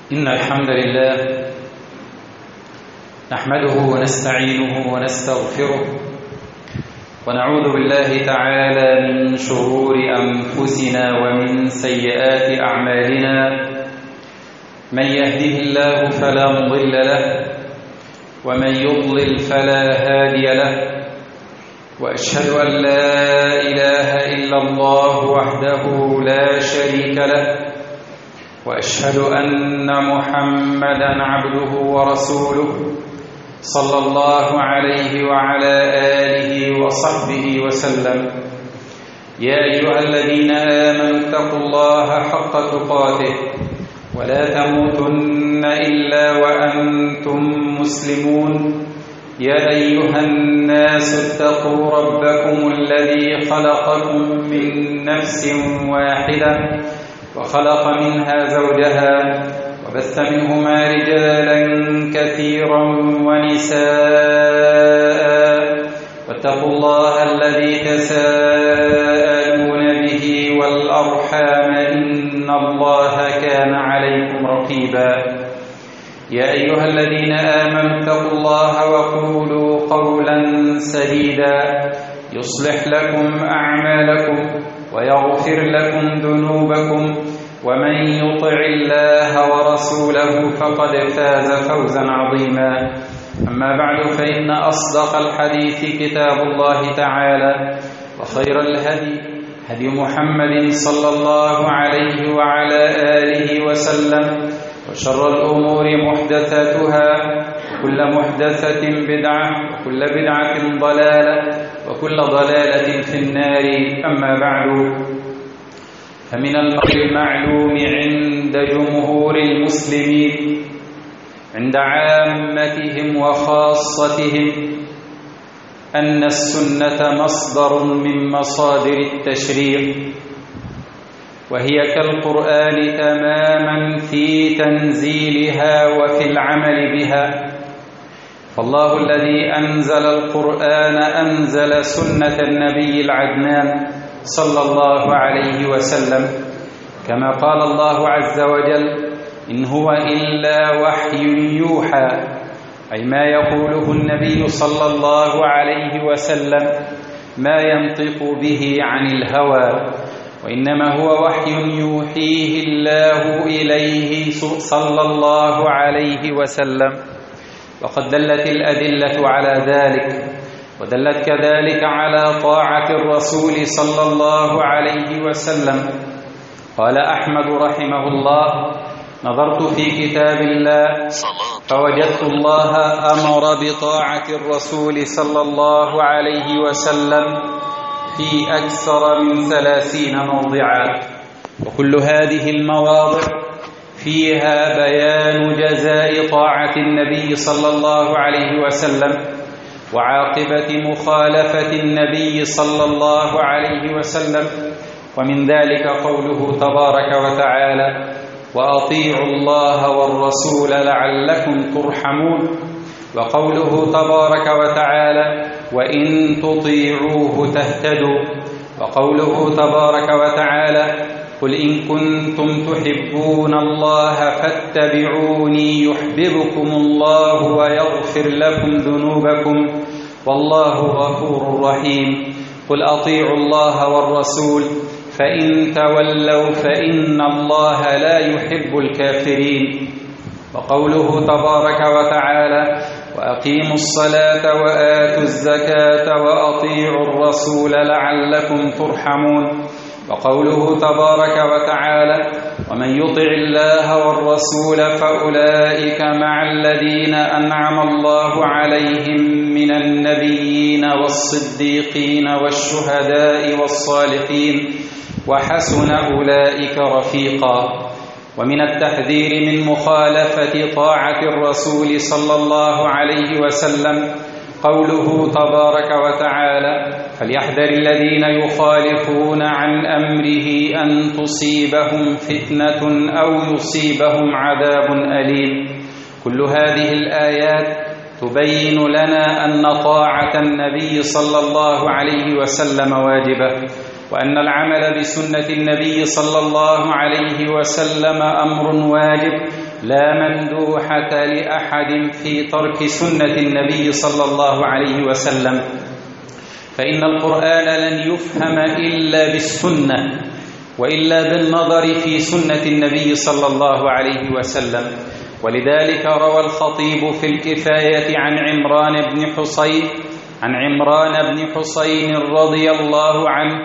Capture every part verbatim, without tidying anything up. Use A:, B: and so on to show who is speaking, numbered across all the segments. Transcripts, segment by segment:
A: إن الحمد لله نحمده ونستعينه ونستغفره ونعوذ بالله تعالى من شرور أنفسنا ومن سيئات أعمالنا. من يهده الله فلا مضل له ومن يضلل فلا هادي له، وأشهد أن لا إله إلا الله وحده لا شريك له، وأشهد أن محمدًا عبده ورسوله صلى الله عليه وعلى آله وصحبه وسلم. يا أيها الذين آمنوا اتقوا الله حق تقاته ولا تموتن إلا وأنتم مسلمون. يا أيها الناس اتقوا ربكم الذي خلقكم من نفس واحدة وخلق منها زوجها وبث منهما رجالا كثيرا ونساء، واتقوا الله الذي تساءلون به والأرحام إن الله كان عليكم رقيبا. يا أيها الذين آمنوا اتقوا الله وقولوا قولا سديدا يصلح لكم أعمالكم ويغفر لكم ذنوبكم، ومن يطع الله ورسوله فقد فاز فوزا عظيما. أما بعد، فإن أصدق الحديث كتاب الله تعالى، وخير الهدي هدي محمد صلى الله عليه وعلى آله وسلم، وشر الأمور محدثاتها، وكل محدثة بدعة، وكل بدعة ضلالة، وكل ضلالة في النار. أما بعد، فمن الأمر المعلوم عند جمهور المسلمين، عند عامتهم وخاصتهم، أن السنة مصدر من مصادر التشريع، وهي كالقرآن تماما في تنزيلها وفي العمل بها. فالله الذي أنزل القرآن أنزل سنة النبي العدنان صلى الله عليه وسلم، كما قال الله عز وجل: إن هو إلا وحي يوحى، أي ما يقوله النبي صلى الله عليه وسلم ما ينطق به عن الهوى، وإنما هو وحي يوحيه الله إليه صلى الله عليه وسلم. وقد دلت الأدلة على ذلك، ودلت كذلك على طاعة الرسول صلى الله عليه وسلم. قال أحمد رحمه الله: نظرت في كتاب الله فوجدت الله أمر بطاعة الرسول صلى الله عليه وسلم في أكثر من ثلاثين موضعا، وكل هذه المواضع فيها بيان جزاء طاعة النبي صلى الله عليه وسلم وعاقبة مخالفة النبي صلى الله عليه وسلم. ومن ذلك قوله تبارك وتعالى: وأطيعوا الله والرسول لعلكم ترحمون، وقوله تبارك وتعالى: وإن تطيعوه تهتدوا، وقوله تبارك وتعالى: قل إن كنتم تحبون الله فاتبعوني يحببكم الله ويغفر لكم ذنوبكم والله غفور رحيم. قل أطيعوا الله والرسول فإن تولوا فإن الله لا يحب الكافرين. وقوله تبارك وتعالى: وأقيموا الصلاة وآتوا الزكاة وأطيعوا الرسول لعلكم ترحمون. وقوله تبارك وتعالى: ومن يطع الله والرسول فأولئك مع الذين أنعم الله عليهم من النبيين والصديقين والشهداء والصالحين وحسن أولئك رفيقا. ومن التحذير من مخالفة طاعة الرسول صلى الله عليه وسلم قوله تبارك وتعالى: فليحذر الذين يخالفون عن أمره أن تصيبهم فتنة أو يصيبهم عذاب أليم. كل هذه الآيات تبين لنا أن طاعة النبي صلى الله عليه وسلم واجبة، وأن العمل بسنة النبي صلى الله عليه وسلم أمر واجب، لا مندوحة لأحد في ترك سنة النبي صلى الله عليه وسلم، فإن القرآن لن يفهم إلا بالسنة وإلا بالنظر في سنة النبي صلى الله عليه وسلم. ولذلك روى الخطيب في الكفاية عن عمران بن حصين عن عمران بن حصين رضي الله عنه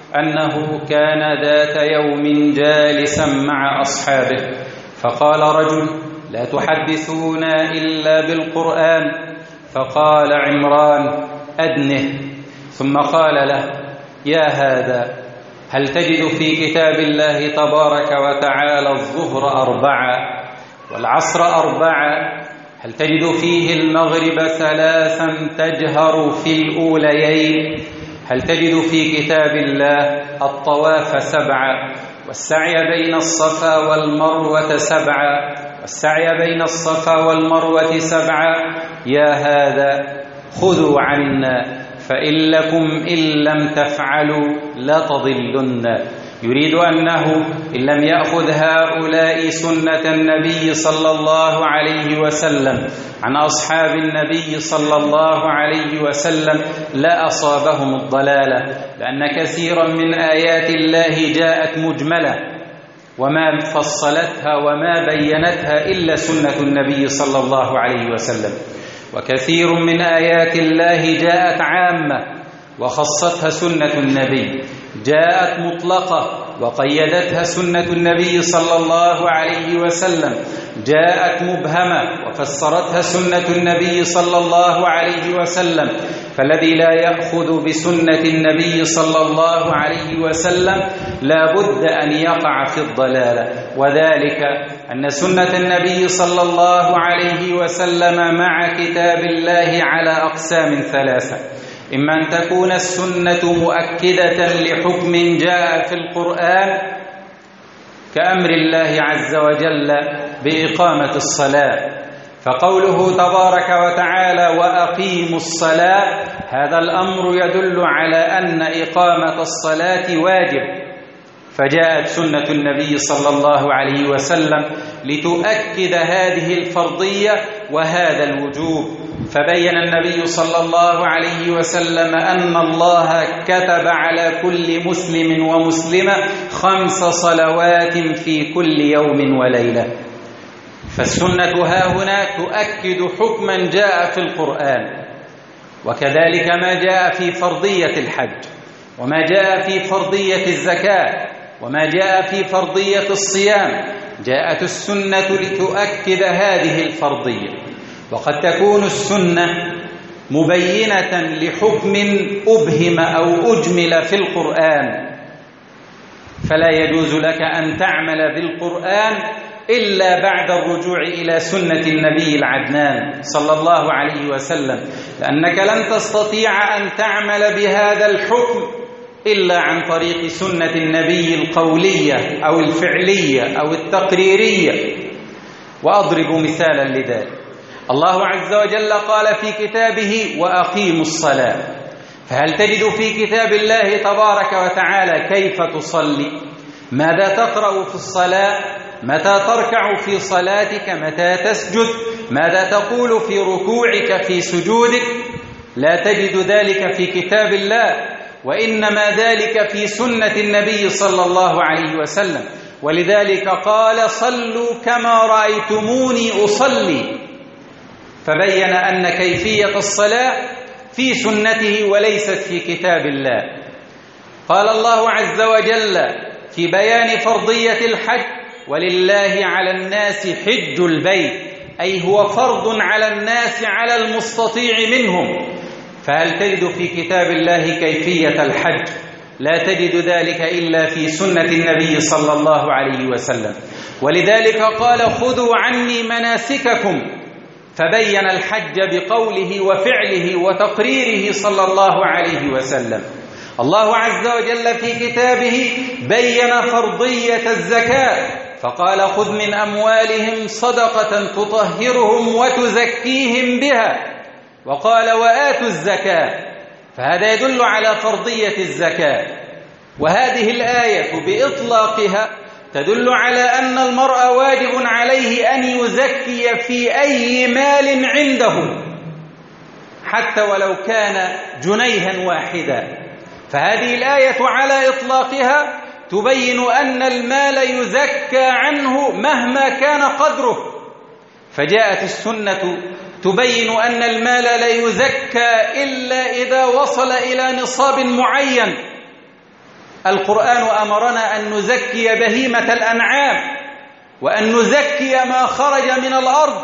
A: أنه كان ذات يوم جالسا مع أصحابه، فقال رجل: لا تحدثونا إلا بالقرآن. فقال عمران: أدنه. ثم قال له: يا هذا، هل تجد في كتاب الله تبارك وتعالى الظهر أربعة والعصر أربعة؟ هل تجد فيه المغرب ثلاثا تجهر في الأوليين؟ هل تجد في كتاب الله الطواف سبعة والسعي بين الصفا والمروة سبعة والسعي بين الصفا والمروة سبعة؟ يا هذا، خذوا عنا، فإن لكم إن لم تفعلوا لتضلن. يريد أنه إن لم يأخذ هؤلاء سنة النبي صلى الله عليه وسلم عن أصحاب النبي صلى الله عليه وسلم لا أصابهم الضلالة، لأن كثيرا من آيات الله جاءت مجملة وما فصلتها وما بينتها إلا سنة النبي صلى الله عليه وسلم، وكثير من آيات الله جاءت عامة وخصتها سنة النبي، جاءت مطلقة وقيدتها سنة النبي صلى الله عليه وسلم، جاءت مبهمة وفسرتها سنة النبي صلى الله عليه وسلم. فالذي لا يأخذ بسنة النبي صلى الله عليه وسلم لا بد أن يقع في الضلالة، وذلك أن سنة النبي صلى الله عليه وسلم مع كتاب الله على أقسام ثلاثة: إما أن تكون السنة مؤكدة لحكم جاء في القرآن كأمر الله عز وجل بإقامة الصلاة، فقوله تبارك وتعالى: وأقيموا الصلاة، هذا الأمر يدل على أن إقامة الصلاة واجب، فجاءت سنة النبي صلى الله عليه وسلم لتؤكد هذه الفرضية وهذا الوجوب. فبين النبي صلى الله عليه وسلم أن الله كتب على كل مسلم ومسلمة خمس صلوات في كل يوم وليلة، فالسنة هاهنا تؤكد حكما جاء في القرآن، وكذلك ما جاء في فرضية الحج، وما جاء في فرضية الزكاة، وما جاء في فرضية الصيام، جاءت السنة لتؤكد هذه الفرضية. وقد تكون السنة مبينة لحكم أبهم أو أجمل في القرآن، فلا يجوز لك أن تعمل بالقرآن إلا بعد الرجوع إلى سنة النبي العدنان صلى الله عليه وسلم، لأنك لن تستطيع أن تعمل بهذا الحكم إلا عن طريق سنة النبي القولية أو الفعلية أو التقريرية. وأضرب مثالا لذلك: الله عز وجل قال في كتابه: وأقيموا الصلاة، فهل تجد في كتاب الله تبارك وتعالى كيف تصلي؟ ماذا تقرأ في الصلاة؟ متى تركع في صلاتك؟ متى تسجد؟ ماذا تقول في ركوعك في سجودك؟ لا تجد ذلك في كتاب الله، وإنما ذلك في سنة النبي صلى الله عليه وسلم. ولذلك قال: صلوا كما رأيتموني أصلي، فبين أن كيفية الصلاة في سنته وليست في كتاب الله. قال الله عز وجل في بيان فرضية الحج: ولله على الناس حج البيت، أي هو فرض على الناس على المستطيع منهم. فهل تجد في كتاب الله كيفية الحج؟ لا تجد ذلك إلا في سنة النبي صلى الله عليه وسلم. ولذلك قال: خذوا عني مناسككم، فبين الحج بقوله وفعله وتقريره صلى الله عليه وسلم. الله عز وجل في كتابه بين فرضية الزكاة، فقال: خذ من أموالهم صدقة تطهرهم وتزكيهم بها، وقال: وآتوا الزكاة، فهذا يدل على فرضية الزكاة. وهذه الآية بإطلاقها تدل على أن المرء واجب عليه أن يزكي في أي مال عنده حتى ولو كان جنيها واحدا. فهذه الآية على إطلاقها تبين أن المال يزكى عنه مهما كان قدره، فجاءت السنة تبين أن المال لا يزكى إلا إذا وصل إلى نصاب معين. القرآن أمرنا أن نزكي بهيمة الأنعام وأن نزكي ما خرج من الأرض،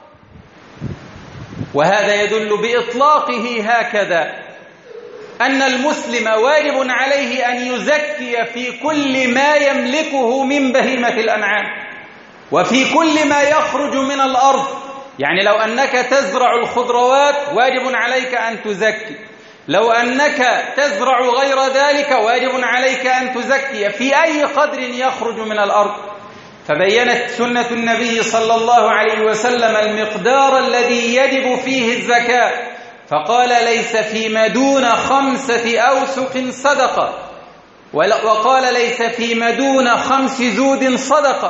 A: وهذا يدل بإطلاقه هكذا أن المسلم واجب عليه أن يزكي في كل ما يملكه من بهيمة الأنعام وفي كل ما يخرج من الأرض. يعني لو أنك تزرع الخضروات واجب عليك أن تزكي، لو أنك تزرع غير ذلك واجب عليك أن تزكي في أي قدر يخرج من الأرض. فبينت سنة النبي صلى الله عليه وسلم المقدار الذي يجب فيه الزكاة، فقال ليس فيما دون خمسة أوسق صدقة، وقال ليس فيما دون خمس زود صدقة،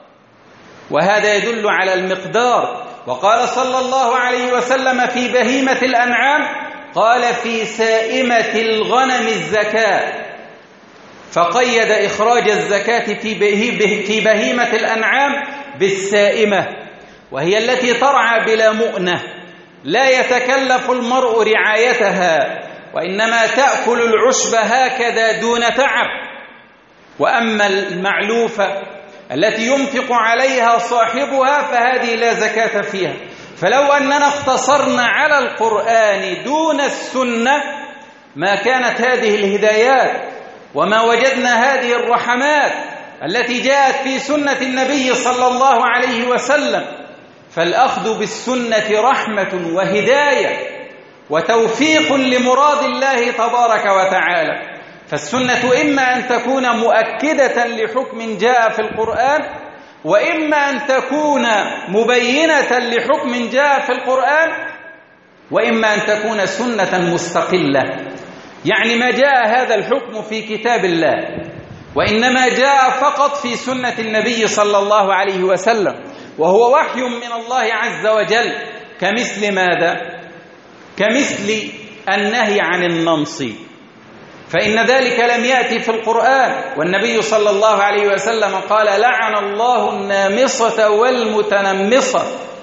A: وهذا يدل على المقدار. وقال صلى الله عليه وسلم في بهيمة الأنعام قال في سائمة الغنم الزكاة، فقيد إخراج الزكاة في بهيمة الأنعام بالسائمة، وهي التي ترعى بلا مؤنة لا يتكلف المرء رعايتها، وإنما تأكل العشب هكذا دون تعب. وأما المعلوفة التي ينفق عليها صاحبها فهذه لا زكاة فيها. فلو أننا اقتصرنا على القرآن دون السنة ما كانت هذه الهدايات وما وجدنا هذه الرحمات التي جاءت في سنة النبي صلى الله عليه وسلم. فالأخذ بالسنة رحمة وهداية وتوفيق لمراد الله تبارك وتعالى. فالسنة إما أن تكون مؤكدة لحكم جاء في القرآن، وإما أن تكون مبينة لحكم جاء في القرآن، وإما أن تكون سنة مستقلة. يعني ما جاء هذا الحكم في كتاب الله، وإنما جاء فقط في سنة النبي صلى الله عليه وسلم، وهو وحي من الله عز وجل. كمثل ماذا؟ كمثل النهي عن النمص، فإن ذلك لم يأتي في القرآن، والنبي صلى الله عليه وسلم قال لعن الله النامصة والمتنمصة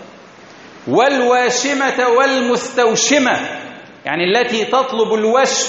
A: والواشمة والمستوشمة، يعني التي تطلب الوشم.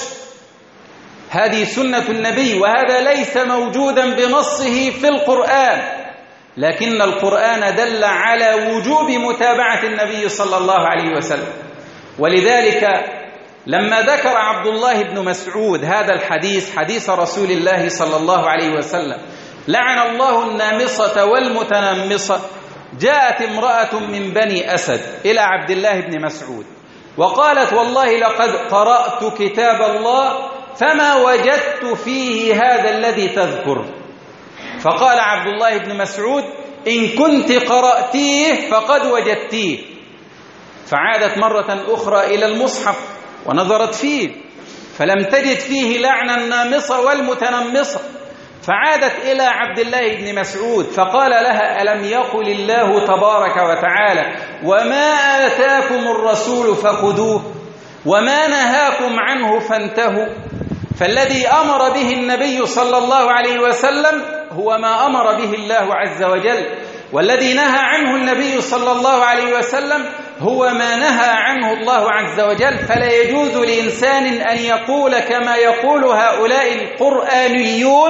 A: هذه سنة النبي، وهذا ليس موجودا بنصه في القرآن، لكن القرآن دل على وجوب متابعة النبي صلى الله عليه وسلم. ولذلك لما ذكر عبد الله بن مسعود هذا الحديث، حديث رسول الله صلى الله عليه وسلم لعن الله النامصة والمتنمصة، جاءت امرأة من بني أسد إلى عبد الله بن مسعود وقالت والله لقد قرأت كتاب الله فما وجدت فيه هذا الذي تذكر. فقال عبد الله بن مسعود إن كنت قرأتيه فقد وجدتيه. فعادت مرة أخرى إلى المصحف ونظرت فيه فلم تجد فيه لعن النامصة والمتنمصة، فعادت إلى عبد الله بن مسعود فقال لها ألم يقل الله تبارك وتعالى وما آتاكم الرسول فخذوه وما نهاكم عنه فانتهوا؟ فالذي أمر به النبي صلى الله عليه وسلم هو ما أمر به الله عز وجل، والذي نهى عنه النبي صلى الله عليه وسلم هو ما نهى عنه الله عز وجل. فلا يجوز لإنسان أن يقول كما يقول هؤلاء القرآنيون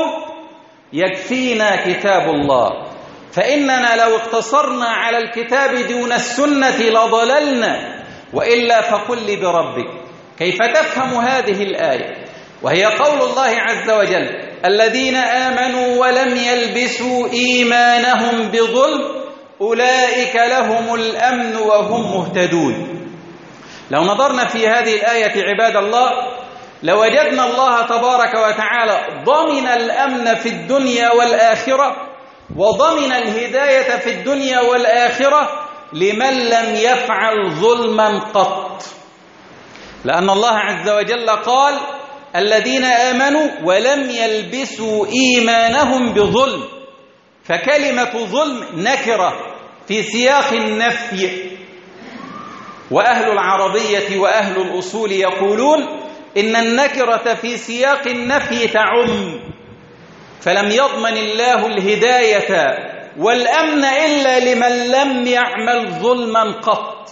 A: يكفينا كتاب الله، فإننا لو اقتصرنا على الكتاب دون السنة لضللنا. وإلا فقل لي بربك كيف تفهم هذه الآية وهي قول الله عز وجل الذين آمنوا ولم يلبسوا إيمانهم بظلم أولئك لهم الأمن وهم مهتدون. لو نظرنا في هذه الآية عباد الله لوجدنا الله تبارك وتعالى ضمن الأمن في الدنيا والآخرة، وضمن الهداية في الدنيا والآخرة لمن لم يفعل ظلما قط، لأن الله عز وجل قال الذين آمنوا ولم يلبسوا إيمانهم بظلم. فكلمة ظلم نكرة في سياق النفي، وأهل العربية وأهل الأصول يقولون إن النكرة في سياق النفي تعم، فلم يضمن الله الهداية والأمن إلا لمن لم يعمل ظلما قط.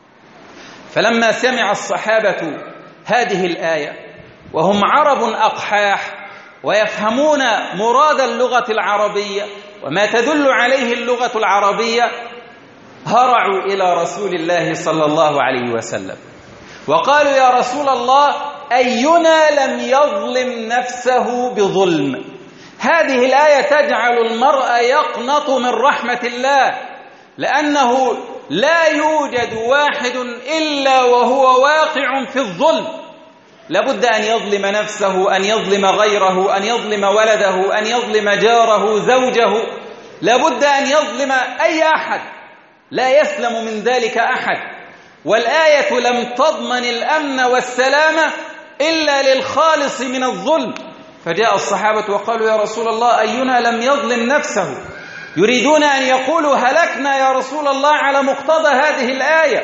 A: فلما سمع الصحابة هذه الآية وهم عرب أقحاح ويفهمون مراد اللغة العربية وما تدل عليه اللغة العربية، هرعوا إلى رسول الله صلى الله عليه وسلم وقالوا: يا رسول الله، أينا لم يظلم نفسه بظلم؟ هذه الآية تجعل المرء يقنط من رحمة الله، لأنه لا يوجد واحد إلا وهو واقع في الظلم، لابد أن يظلم نفسه، أن يظلم غيره، أن يظلم ولده، أن يظلم جاره، زوجه، لابد أن يظلم أي أحد، لا يسلم من ذلك أحد. والآية لم تضمن الأمن والسلامة إلا للخالص من الظلم. فجاء الصحابة وقالوا: يا رسول الله، أينا لم يظلم نفسه؟ يريدون أن يقولوا: هلكنا يا رسول الله على مقتضى هذه الآية.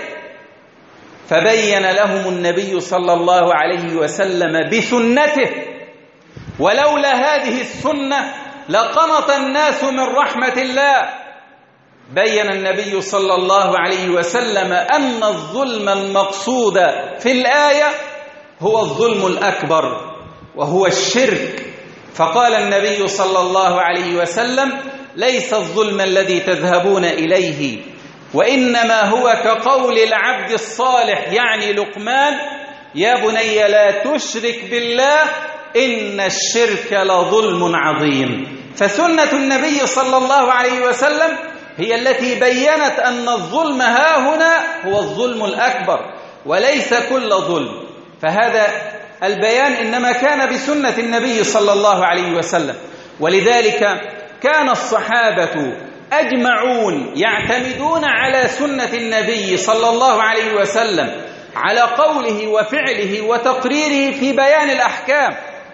A: فبين لهم النبي صلى الله عليه وسلم بسنته، ولولا هذه السنة لقنط الناس من رحمة الله. بين النبي صلى الله عليه وسلم أن الظلم المقصود في الآية هو الظلم الأكبر وهو الشرك. فقال النبي صلى الله عليه وسلم: ليس الظلم الذي تذهبون إليه، وإنما هو كقول العبد الصالح يعني لقمان: يا بني لا تشرك بالله إن الشرك لظلم عظيم. فسنة النبي صلى الله عليه وسلم هي التي بيّنت أن الظلم ها هنا هو الظلم الأكبر وليس كل ظلم. فهذا البيان إنما كان بسنة النبي صلى الله عليه وسلم. ولذلك كان الصحابة أجمعون يعتمدون على سنة النبي صلى الله عليه وسلم على قوله وفعله وتقريره في بيان الأحكام.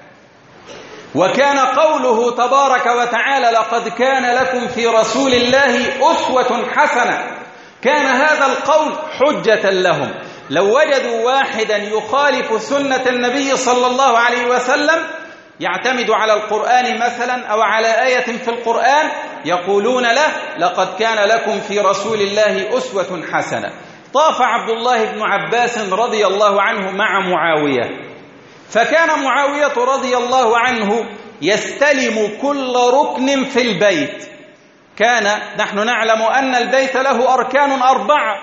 A: وكان قوله تبارك وتعالى: لقد كان لكم في رسول الله أسوة حسنة، كان هذا القول حجة لهم. لو وجدوا واحدا يخالف سنة النبي صلى الله عليه وسلم يعتمد على القرآن مثلا أو على آية في القرآن، يقولون له: لقد كان لكم في رسول الله أسوة حسنة. طاف عبد الله بن عباس رضي الله عنه مع معاوية، فكان معاوية رضي الله عنه يستلم كل ركن في البيت. كان نحن نعلم أن البيت له أركان أربعة،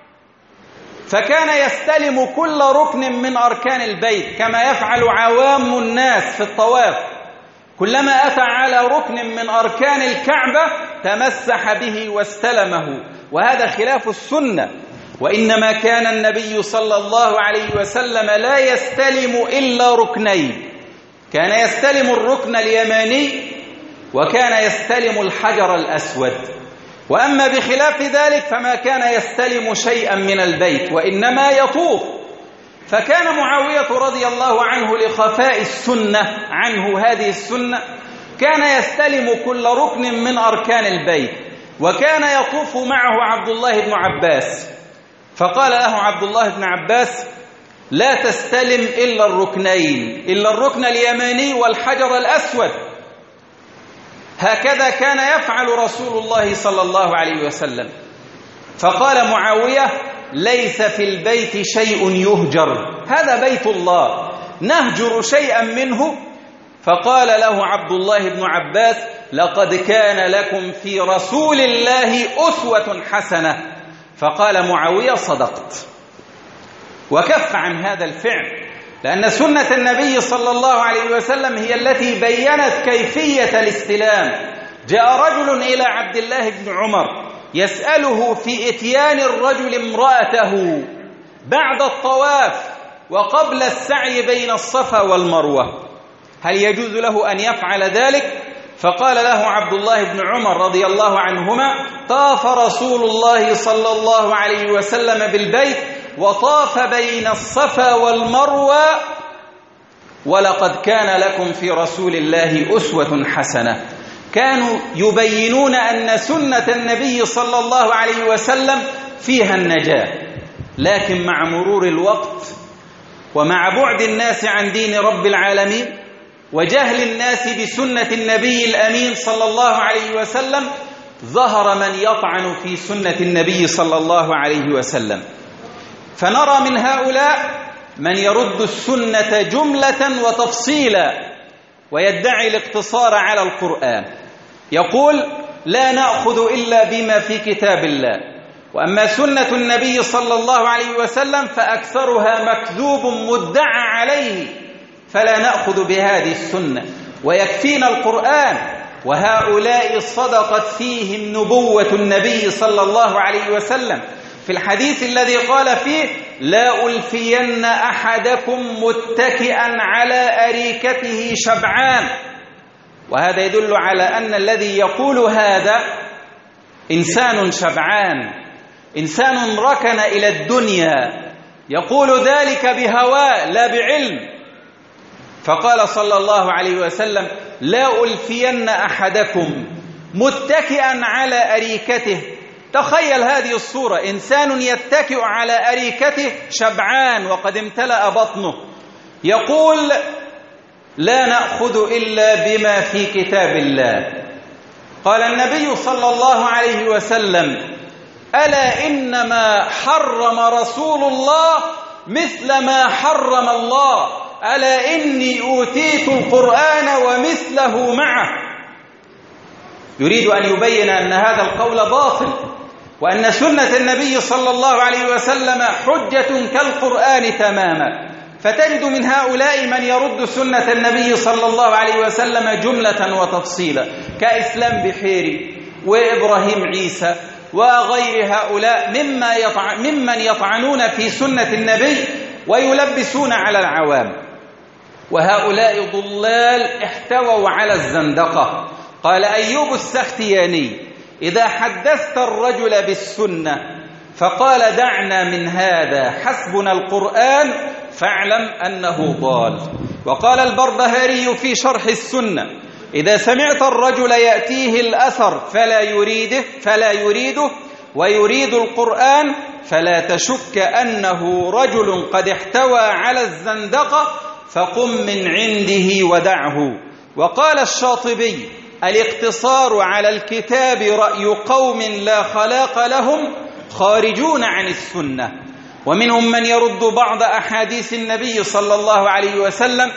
A: فكان يستلم كل ركن من أركان البيت كما يفعل عوام الناس في الطواف. كلما أتى على ركن من أركان الكعبة تمسح به واستلمه، وهذا خلاف السنة. وإنما كان النبي صلى الله عليه وسلم لا يستلم إلا ركنين، كان يستلم الركن اليماني وكان يستلم الحجر الأسود. وأما بخلاف ذلك فما كان يستلم شيئا من البيت وإنما يطوف. فكان معاوية رضي الله عنه لخفاء السنة عنه هذه السنة كان يستلم كل ركن من أركان البيت، وكان يطوف معه عبد الله بن عباس. فقال له عبد الله بن عباس: لا تستلم إلا الركنين، إلا الركن اليماني والحجر الأسود. هكذا كان يفعل رسول الله صلى الله عليه وسلم. فقال معاوية: ليس في البيت شيء يهجر، هذا بيت الله، نهجر شيئا منه؟ فقال له عبد الله بن عباس: لقد كان لكم في رسول الله أسوة حسنة. فقال معاوية: صدقت، وكف عن هذا الفعل، لأن سنة النبي صلى الله عليه وسلم هي التي بيّنت كيفية الاستلام. جاء رجل إلى عبد الله بن عمر يسأله في إتيان الرجل امرأته بعد الطواف وقبل السعي بين الصفا والمروة، هل يجوز له أن يفعل ذلك؟ فقال له عبد الله بن عمر رضي الله عنهما: طاف رسول الله صلى الله عليه وسلم بالبيت وطاف بين الصفا والمروة، ولقد كان لكم في رسول الله أسوة حسنة. كانوا يبينون أن سنة النبي صلى الله عليه وسلم فيها النجاة، لكن مع مرور الوقت ومع بعد الناس عن دين رب العالمين وجهل الناس بسنة النبي الأمين صلى الله عليه وسلم ظهر من يطعن في سنة النبي صلى الله عليه وسلم. فنرى من هؤلاء من يرد السنة جملة وتفصيلا ويدعي الاقتصار على القرآن، يقول لا نأخذ إلا بما في كتاب الله، وأما سنة النبي صلى الله عليه وسلم فأكثرها مكذوب مدعى عليه، فلا نأخذ بهذه السنة ويكفينا القرآن. وهؤلاء صدقت فيهم نبوة النبي صلى الله عليه وسلم في الحديث الذي قال فيه لا ألفين أحدكم متكئا على أريكته شبعان. وهذا يدل على أن الذي يقول هذا إنسان شبعان، إنسان ركن إلى الدنيا، يقول ذلك بهواء لا بعلم. فقال صلى الله عليه وسلم لا ألفين أحدكم متكئا على أريكته. تخيل هذه الصورة، إنسان يتكئ على أريكته شبعان وقد امتلأ بطنه، يقول لا نأخذ إلا بما في كتاب الله. قال النبي صلى الله عليه وسلم ألا إنما حرم رسول الله مثل ما حرم الله، ألا إني أوتيت القرآن ومثله معه. يريد أن يبين أن هذا القول باطل، وأن سنة النبي صلى الله عليه وسلم حجة كالقرآن تماما. فتجد من هؤلاء من يرد سنة النبي صلى الله عليه وسلم جملة وتفصيلا كإسلام بحيري وإبراهيم عيسى وغير هؤلاء مما يطع... ممن يطعنون في سنة النبي ويلبسون على العوام. وهؤلاء ضلال احتووا على الزندقة. قال أيوب السختياني إذا حدثت الرجل بالسنة فقال دعنا من هذا حسبنا القرآن فاعلم أنه ضال. وقال البربهاري في شرح السنة إذا سمعت الرجل يأتيه الأثر فلا يريده فلا يريده ويريد القرآن فلا تشك أنه رجل قد احتوى على الزندقة فقم من عنده ودعه. وقال الشاطبي الاقتصار على الكتاب رأي قوم لا خلاق لهم خارجون عن السنة. ومنهم من يرد بعض أحاديث النبي صلى الله عليه وسلم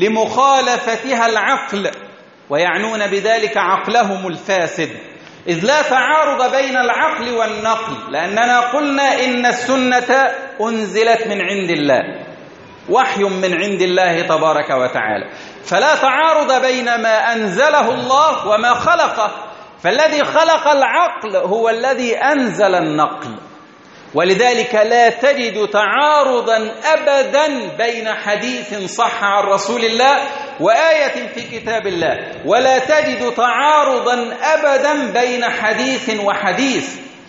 A: لمخالفتها العقل، ويعنون بذلك عقلهم الفاسد، إذ لا تعارض بين العقل والنقل، لأننا قلنا إن السنة أنزلت من عند الله، وحي من عند الله تبارك وتعالى، فلا تعارض بين ما أنزله الله وما خلقه. فالذي خلق العقل هو الذي أنزل النقل، ولذلك لا تجد تعارضا أبدا بين حديث صح عن رسول الله وآية في كتاب الله، ولا تجد تعارضا أبدا بين حديث وحديث.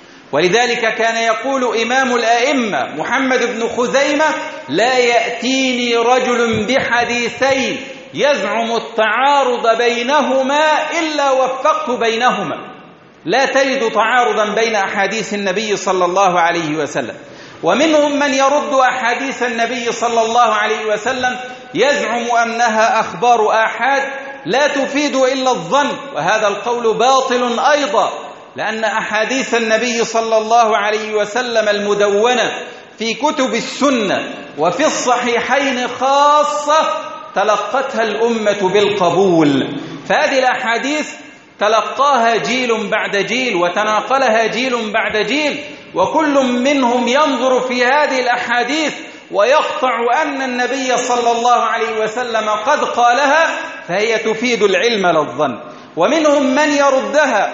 A: ولذلك كان يقول إمام الأئمة محمد بن خزيمة لا يأتيني رجل بحديثين يزعم التعارض بينهما إلا وفقت بينهما. لا تجد تعارضا بين أحاديث النبي صلى الله عليه وسلم. ومنهم من يرد أحاديث النبي صلى الله عليه وسلم يزعم أنها أخبار آحاد لا تفيد إلا الظن، وهذا القول باطل أيضا، لأن أحاديث النبي صلى الله عليه وسلم المدونة في كتب السنة وفي الصحيحين خاصة تلقتها الأمة بالقبول. فهذه الأحاديث تلقاها جيل بعد جيل وتناقلها جيل بعد جيل، وكل منهم ينظر في هذه الأحاديث ويقطع أن النبي صلى الله عليه وسلم قد قالها، فهي تفيد العلم لا الظن. ومنهم من يردها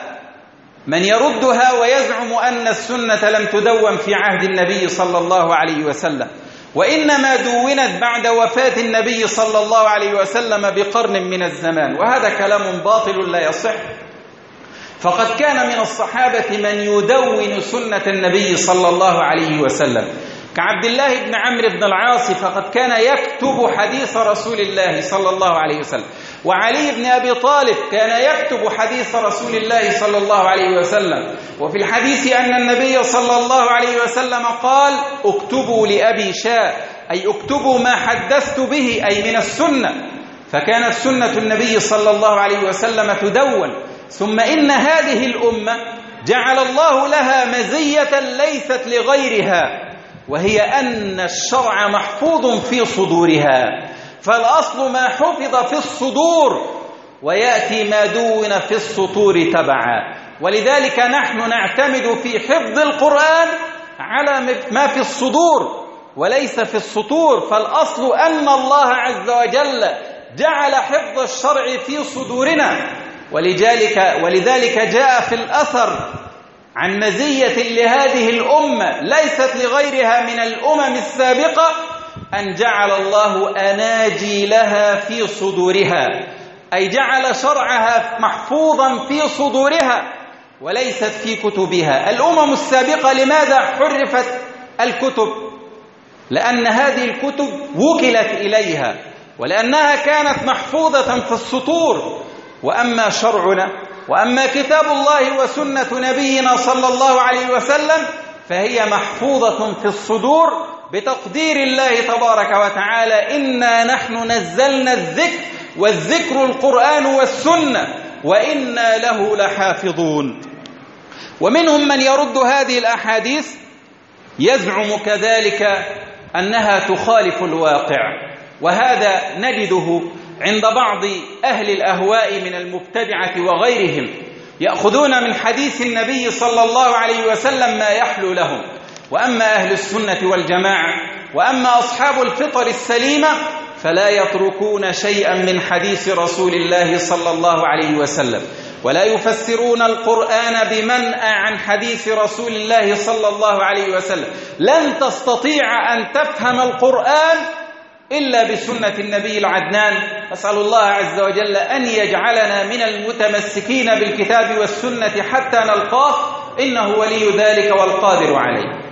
A: من يردها ويزعم أن السنة لم تدون في عهد النبي صلى الله عليه وسلم، وإنما دونت بعد وفاة النبي صلى الله عليه وسلم بقرن من الزمان، وهذا كلام باطل لا يصح. فقد كان من الصحابة من يدون سنة النبي صلى الله عليه وسلم كعبد الله بن عمرو بن العاص فقد كان يكتب حديث رسول الله صلى الله عليه وسلم، وعلي بن أبي طالب كان يكتب حديث رسول الله صلى الله عليه وسلم. وفي الحديث أن النبي صلى الله عليه وسلم قال: اكتبوا لأبي شاء، أي اكتبوا ما حدثت به، أي من السنة. فكانت سنة النبي صلى الله عليه وسلم تدون. ثم إن هذه الأمة جعل الله لها مزية ليست لغيرها، وهي أن الشرع محفوظ في صدورها، فالأصل ما حفظ في الصدور، ويأتي ما دون في السطور تبعا. ولذلك نحن نعتمد في حفظ القرآن على ما في الصدور وليس في السطور، فالأصل أن الله عز وجل جعل حفظ الشرع في صدورنا. ولذلك, ولذلك جاء في الأثر عن مزية لهذه الأمة ليست لغيرها من الأمم السابقة أن جعل الله أناجي لها في صدورها، أي جعل شرعها محفوظا في صدورها وليست في كتبها. الأمم السابقة لماذا حرفت الكتب؟ لأن هذه الكتب وكلت إليها، ولأنها كانت محفوظة في السطور. وأما شرعنا وأما كتاب الله وسنة نبينا صلى الله عليه وسلم فهي محفوظة في الصدور بتقدير الله تبارك وتعالى: إنا نحن نزلنا الذكر، والذكر القرآن والسنة، وإنا له لحافظون. ومنهم من يرد هذه الأحاديث يزعم كذلك أنها تخالف الواقع، وهذا نجده عند بعض أهل الأهواء من المبتدعة وغيرهم، يأخذون من حديث النبي صلى الله عليه وسلم ما يحلو لهم. وأما أهل السنة والجماعة وأما أصحاب الفطر السليمة فلا يتركون شيئا من حديث رسول الله صلى الله عليه وسلم، ولا يفسرون القرآن بمنأى عن حديث رسول الله صلى الله عليه وسلم. لن تستطيع أن تفهم القرآن إلا بسنة النبي العدنان. أسأل الله عز وجل أن يجعلنا من المتمسكين بالكتاب والسنة حتى نلقاه، إنه ولي ذلك والقادر عليه.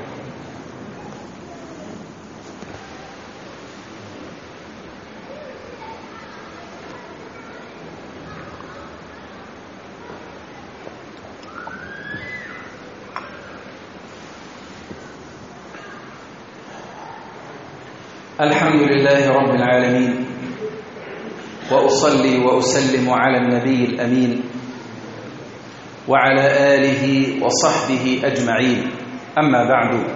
A: الحمد لله رب العالمين، وأصلي وأسلم على النبي الأمين وعلى آله وصحبه أجمعين. أما بعد،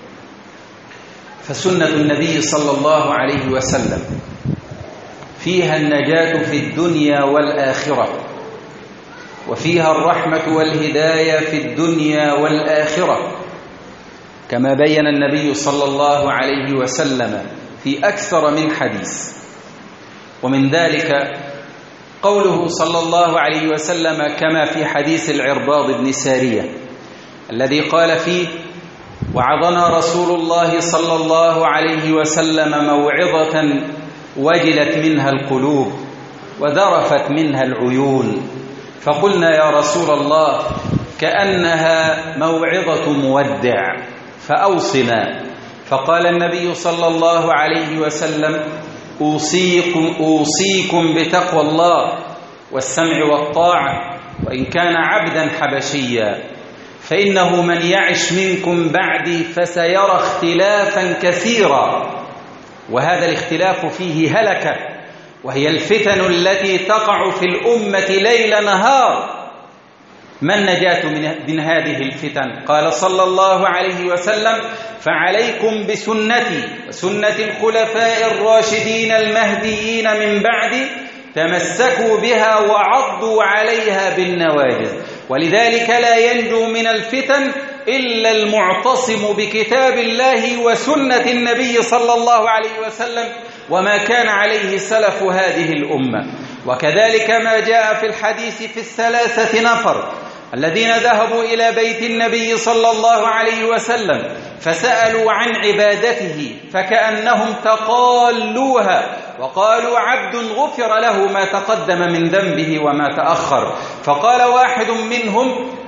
A: فسنة النبي صلى الله عليه وسلم فيها النجاة في الدنيا والآخرة، وفيها الرحمة والهداية في الدنيا والآخرة، كما بين النبي صلى الله عليه وسلم في أكثر من حديث. ومن ذلك قوله صلى الله عليه وسلم كما في حديث العرباض بن سارية الذي قال فيه: وعظنا رسول الله صلى الله عليه وسلم موعظة وجلت منها القلوب وذرفت منها العيون، فقلنا يا رسول الله كأنها موعظة مودع فأوصنا. فقال النبي صلى الله عليه وسلم: أوصيكم, أوصيكم بتقوى الله والسمع والطاعة وإن كان عبدا حبشيا، فإنه من يعش منكم بعدي فسيرى اختلافا كثيرا. وهذا الاختلاف فيه هلكة، وهي الفتن التي تقع في الأمة ليل نهار. ما النجاة من هذه الفتن؟ قال صلى الله عليه وسلم: فعليكم بسنتي وسنة الخلفاء الراشدين المهديين من بعدي، تمسكوا بها وعضوا عليها بالنواجذ. ولذلك لا ينجو من الفتن إلا المعتصم بكتاب الله وسنة النبي صلى الله عليه وسلم وما كان عليه سلف هذه الأمة. وكذلك ما جاء في الحديث في الثلاثة نفر الذين ذهبوا إلى بيت النبي صلى الله عليه وسلم فسألوا عن عبادته فكأنهم تقالوها، وقالوا: عبد غفر له ما تقدم من ذنبه وما تأخر. فقال واحد منهم: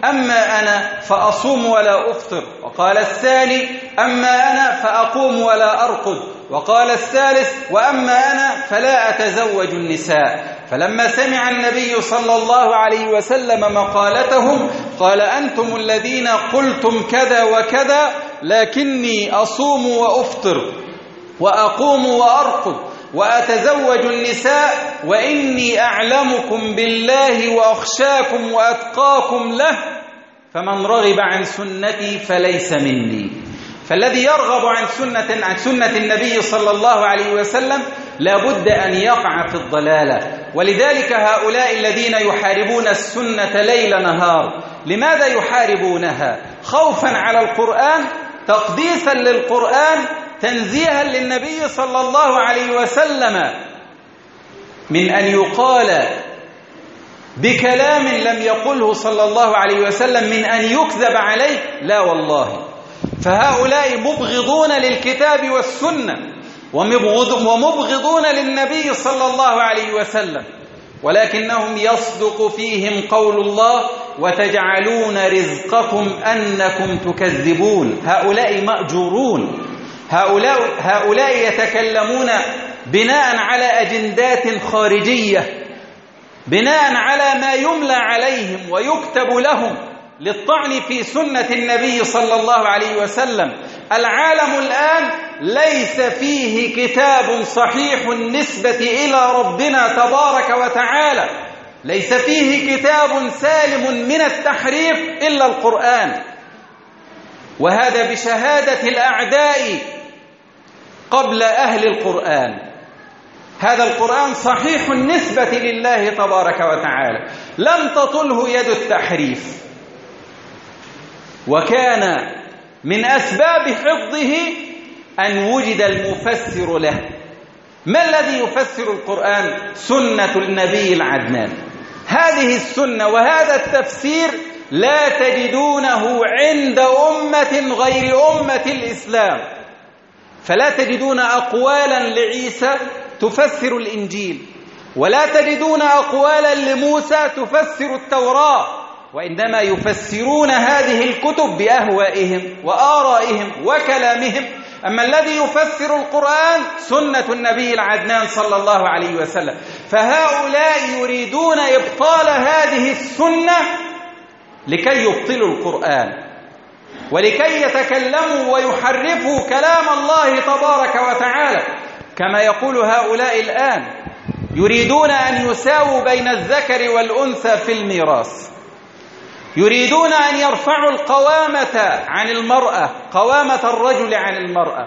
A: أما أنا فأصوم ولا أفطر. وقال الثاني: أما أنا فأقوم ولا أرقد. وقال الثالث: وأما أنا فلا أتزوج النساء. فلما سمع النبي صلى الله عليه وسلم مقالتهم قال: أنتم الذين قلتم كذا وكذا، لكني أصوم وأفطر وأقوم وأرقد وأتزوج النساء، وإني أعلمكم بالله وأخشاكم وأتقاكم له، فمن رغب عن سنتي فليس مني. فالذي يرغب عن سنة عن سنة النبي صلى الله عليه وسلم لابد أن يقع في الضلالة. ولذلك هؤلاء الذين يحاربون السنة ليل نهار، لماذا يحاربونها؟ خوفا على القرآن، تقديسا للقرآن، تنزيها للنبي صلى الله عليه وسلم من أن يقال بكلام لم يقله صلى الله عليه وسلم، من أن يكذب عليه. لا والله، فهؤلاء مبغضون للكتاب والسنة ومبغضون للنبي صلى الله عليه وسلم، ولكنهم يصدق فيهم قول الله: وتجعلون رزقكم أنكم تكذبون. هؤلاء مأجورون، هؤلاء, هؤلاء يتكلمون بناء على أجندات خارجية، بناء على ما يملى عليهم ويكتب لهم للطعن في سنة النبي صلى الله عليه وسلم. العالم الآن ليس فيه كتاب صحيح النسبة إلى ربنا تبارك وتعالى، ليس فيه كتاب سالم من التحريف إلا القرآن، وهذا بشهادة الأعداء قبل أهل القرآن. هذا القرآن صحيح النسبة لله تبارك وتعالى، لم تطله يد التحريف. وكان من أسباب حفظه أن وجد المفسر له. ما الذي يفسر القرآن؟ سنة النبي العدنان. هذه السنة وهذا التفسير لا تجدونه عند أمة غير أمة الإسلام. فلا تجدون أقوالا لعيسى تفسر الإنجيل، ولا تجدون أقوالا لموسى تفسر التوراة، وإنما يفسرون هذه الكتب بأهوائهم وآرائهم وكلامهم. أما الذي يفسر القرآن سنة النبي العدنان صلى الله عليه وسلم. فهؤلاء يريدون إبطال هذه السنة لكي يبطلوا القرآن، ولكي يتكلموا ويحرفوا كلام الله تبارك وتعالى، كما يقول هؤلاء الآن، يريدون أن يساووا بين الذكر والأنثى في الميراث، يريدون أن يرفعوا القوامة عن المرأة، قوامة الرجل عن المرأة.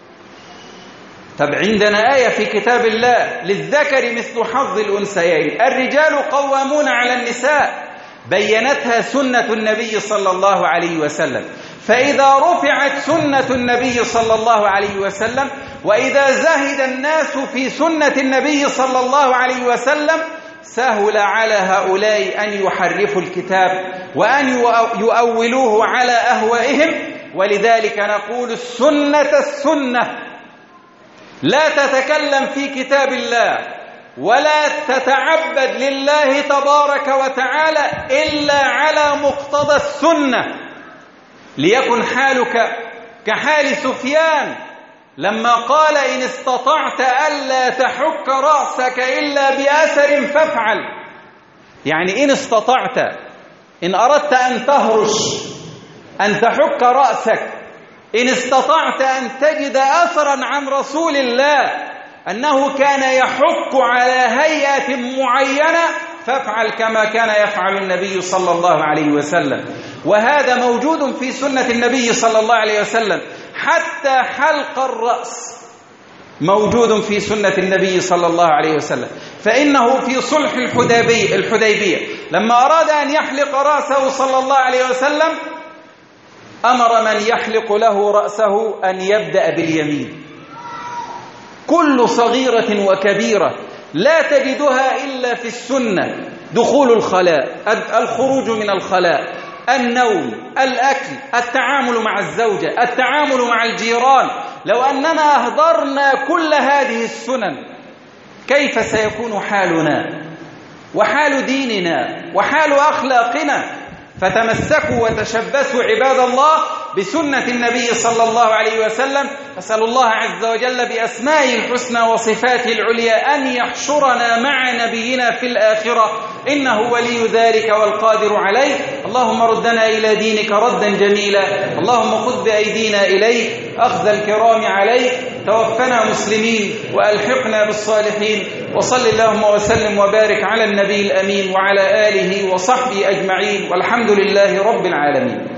A: طب عندنا آية في كتاب الله: للذكر مثل حظ الأنثيين، الرجال قوامون على النساء، بينتها سنة النبي صلى الله عليه وسلم. فإذا رفعت سنة النبي صلى الله عليه وسلم، وإذا زهد الناس في سنة النبي صلى الله عليه وسلم، سهل على هؤلاء أن يحرفوا الكتاب وأن يؤولوه على أهوائهم. ولذلك نقول: السنة السنة، لا تتكلم في كتاب الله ولا تتعبد لله تبارك وتعالى إلا على مقتضى السنة، ليكن حالك كحال سفيان لما قال: إن استطعت ألا تحك رأسك إلا بأثر فافعل. يعني إن استطعت، إن أردت أن تهرش، أن تحك رأسك، إن استطعت أن تجد أثرا عن رسول الله أنه كان يحك على هيئة معينة، فافعل كما كان يفعل النبي صلى الله عليه وسلم. وهذا موجود في سنة النبي صلى الله عليه وسلم، حتى حلق الرأس موجود في سنة النبي صلى الله عليه وسلم. فإنه في صلح الحديبية الحديبية لما أراد أن يحلق رأسه صلى الله عليه وسلم، أمر من يحلق له رأسه أن يبدأ باليمين. كل صغيرة وكبيرة لا تجدها إلا في السنة: دخول الخلاء، الخروج من الخلاء، النوم، الأكل، التعامل مع الزوجة، التعامل مع الجيران. لو أننا أهدرنا كل هذه السنن كيف سيكون حالنا وحال ديننا وحال أخلاقنا؟ فتمسكوا وتشبثوا عباد الله بسنة النبي صلى الله عليه وسلم. أسأل الله عز وجل بأسمائه الحسنى وصفاته العليا أن يحشرنا مع نبينا في الآخرة، إنه ولي ذلك والقادر عليه. اللهم ردنا إلى دينك ردا جميلا، اللهم خذ بأيدينا إليك أخذ الكرام عليك، توفنا مسلمين وألحقنا بالصالحين. وصل اللهم وسلم وبارك على النبي الأمين وعلى آله وصحبه أجمعين، والحمد لله رب العالمين.